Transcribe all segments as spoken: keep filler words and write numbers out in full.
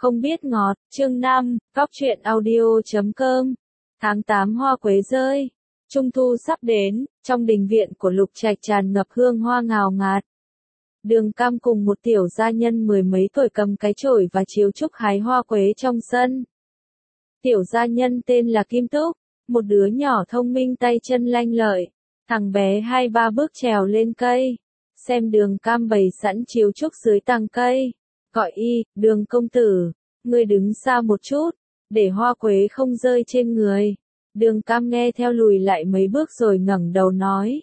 không biết ngọt, chương năm, Cóc truyện audio chấm com. Tháng tám hoa quế rơi. Trung thu sắp đến, trong đình viện của Lục Trạch tràn ngập hương hoa ngào ngạt. Đường Cam cùng một tiểu gia nhân mười mấy tuổi cầm cái chổi và chiếu trúc hái hoa quế trong sân. Tiểu gia nhân tên là Kim Túc, một đứa nhỏ thông minh tay chân lanh lợi. Thằng bé hai ba bước trèo lên cây, xem Đường Cam bày sẵn chiếu trúc dưới tàng cây. Gọi y, Đường công tử, ngươi đứng xa một chút, để hoa quế không rơi trên người. Đường Cam nghe theo lùi lại mấy bước rồi ngẩng đầu nói.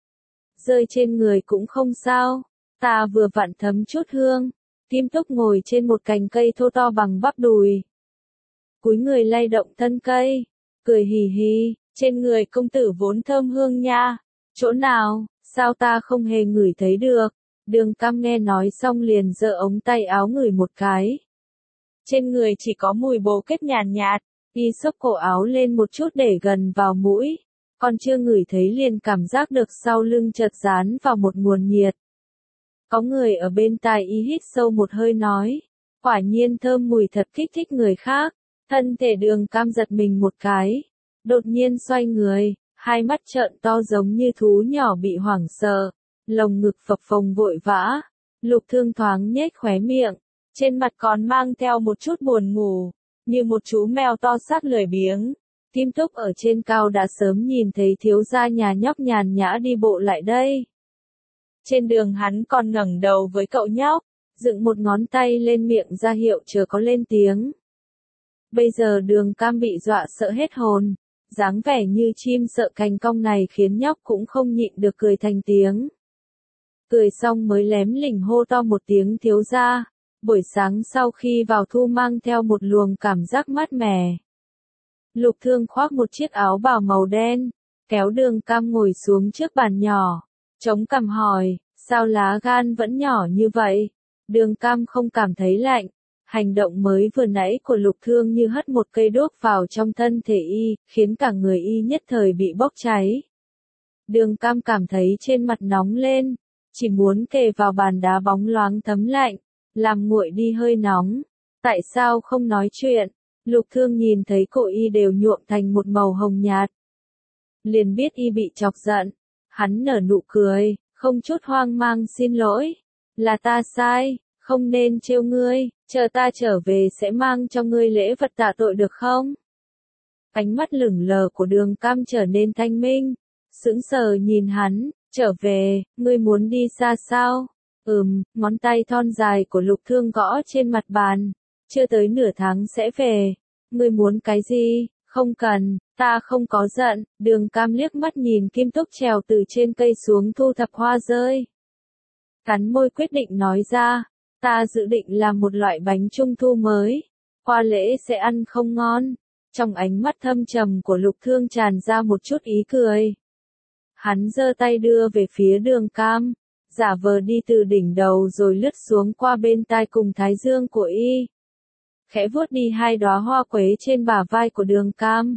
Rơi trên người cũng không sao, ta vừa vặn thấm chút hương. Kim Túc ngồi trên một cành cây thô to bằng bắp đùi. Cúi người lay động thân cây, cười hì hì, trên người công tử vốn thơm hương nha. Chỗ nào, sao ta không hề ngửi thấy được? Đường Cam nghe nói xong liền giơ ống tay áo ngửi một cái. Trên người chỉ có mùi bồ kết nhàn nhạt, y xốc cổ áo lên một chút để gần vào mũi. Còn chưa ngửi thấy liền cảm giác được sau lưng chợt dán vào một nguồn nhiệt. Có người ở bên tai y hít sâu một hơi nói. Quả nhiên thơm mùi thật kích thích người khác. Thân thể Đường Cam giật mình một cái. Đột nhiên xoay người, hai mắt trợn to giống như thú nhỏ bị hoảng sợ. Lồng ngực phập phồng vội vã. Lục Thương thoáng nhếch khóe miệng. Trên mặt còn mang theo một chút buồn ngủ. Như một chú mèo to xác lười biếng. Kim Túc ở trên cao đã sớm nhìn thấy thiếu gia nhà nhóc nhàn nhã đi bộ lại đây. Trên đường hắn còn ngẩng đầu với cậu nhóc, dựng một ngón tay lên miệng ra hiệu chờ có lên tiếng. Bây giờ Đường Cam bị dọa sợ hết hồn, dáng vẻ như chim sợ cành cong này khiến nhóc cũng không nhịn được cười thành tiếng. Cười xong mới lém lỉnh hô to một tiếng thiếu gia. Buổi sáng sau khi vào thu mang theo một luồng cảm giác mát mẻ. Lục Thương khoác một chiếc áo bào màu đen, kéo Đường Cam ngồi xuống trước bàn nhỏ, chống cằm hỏi, sao lá gan vẫn nhỏ như vậy? Đường Cam không cảm thấy lạnh, hành động mới vừa nãy của Lục Thương như hất một cây đuốc vào trong thân thể y, khiến cả người y nhất thời bị bốc cháy. Đường Cam cảm thấy trên mặt nóng lên, chỉ muốn kề vào bàn đá bóng loáng thấm lạnh, làm nguội đi hơi nóng. Tại sao không nói chuyện? Lục Thương nhìn thấy cổ y đều nhuộm thành một màu hồng nhạt. Liền biết y bị chọc giận. Hắn nở nụ cười, không chút hoang mang xin lỗi. Là ta sai, không nên trêu ngươi, chờ ta trở về sẽ mang cho ngươi lễ vật tạ tội được không? Ánh mắt lửng lờ của Đường Cam trở nên thanh minh. Sững sờ nhìn hắn, trở về, ngươi muốn đi xa sao? Ừm, ngón tay thon dài của Lục Thương gõ trên mặt bàn. Chưa tới nửa tháng sẽ về. Ngươi muốn cái gì? Không cần, ta không có giận. Đường Cam liếc mắt nhìn Kim Túc trèo từ trên cây xuống thu thập hoa rơi. Cắn môi quyết định nói ra. Ta dự định làm một loại bánh trung thu mới. Hoa lễ sẽ ăn không ngon. Trong ánh mắt thâm trầm của Lục Thương tràn ra một chút ý cười. Hắn giơ tay đưa về phía Đường Cam. Giả vờ đi từ đỉnh đầu rồi lướt xuống qua bên tai cùng thái dương của y. Khẽ vuốt đi hai đóa hoa quế trên bả vai của Đường Cam.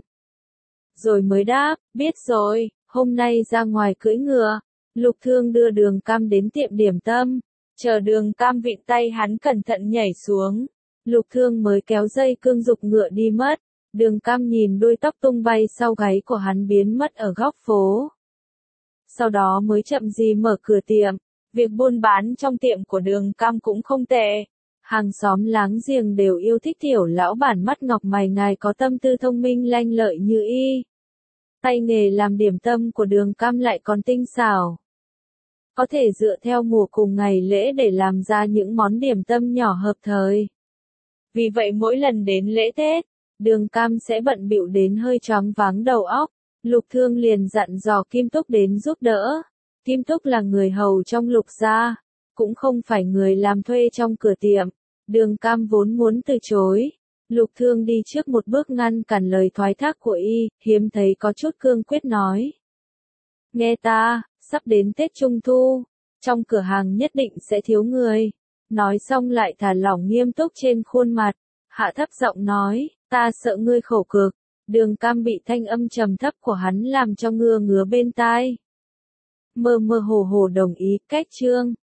Rồi mới đáp, biết rồi, hôm nay ra ngoài cưỡi ngựa. Lục Thương đưa Đường Cam đến tiệm điểm tâm. Chờ Đường Cam vịn tay hắn cẩn thận nhảy xuống. Lục Thương mới kéo dây cương giục ngựa đi mất. Đường Cam nhìn đuôi tóc tung bay sau gáy của hắn biến mất ở góc phố. Sau đó mới chậm gì mở cửa tiệm. Việc buôn bán trong tiệm của Đường Cam cũng không tệ. Hàng xóm láng giềng đều yêu thích tiểu lão bản mắt ngọc mày ngài có tâm tư thông minh lanh lợi như y. Tay nghề làm điểm tâm của Đường Cam lại còn tinh xảo. Có thể dựa theo mùa cùng ngày lễ để làm ra những món điểm tâm nhỏ hợp thời. Vì vậy mỗi lần đến lễ Tết, Đường Cam sẽ bận bịu đến hơi choáng váng đầu óc. Lục Thương liền dặn dò Kim Túc đến giúp đỡ. Kim Túc là người hầu trong Lục gia, cũng không phải người làm thuê trong cửa tiệm. Đường Cam vốn muốn từ chối. Lục Thương đi trước một bước ngăn cản lời thoái thác của y, hiếm thấy có chút cương quyết nói. Nghe ta, sắp đến Tết Trung Thu, trong cửa hàng nhất định sẽ thiếu người. Nói xong lại thả lỏng nghiêm túc trên khuôn mặt, hạ thấp giọng nói, ta sợ ngươi khổ cực. Đường Cam bị thanh âm trầm thấp của hắn làm cho ngưa ngứa bên tai. Mơ mơ hồ hồ đồng ý, cách chương.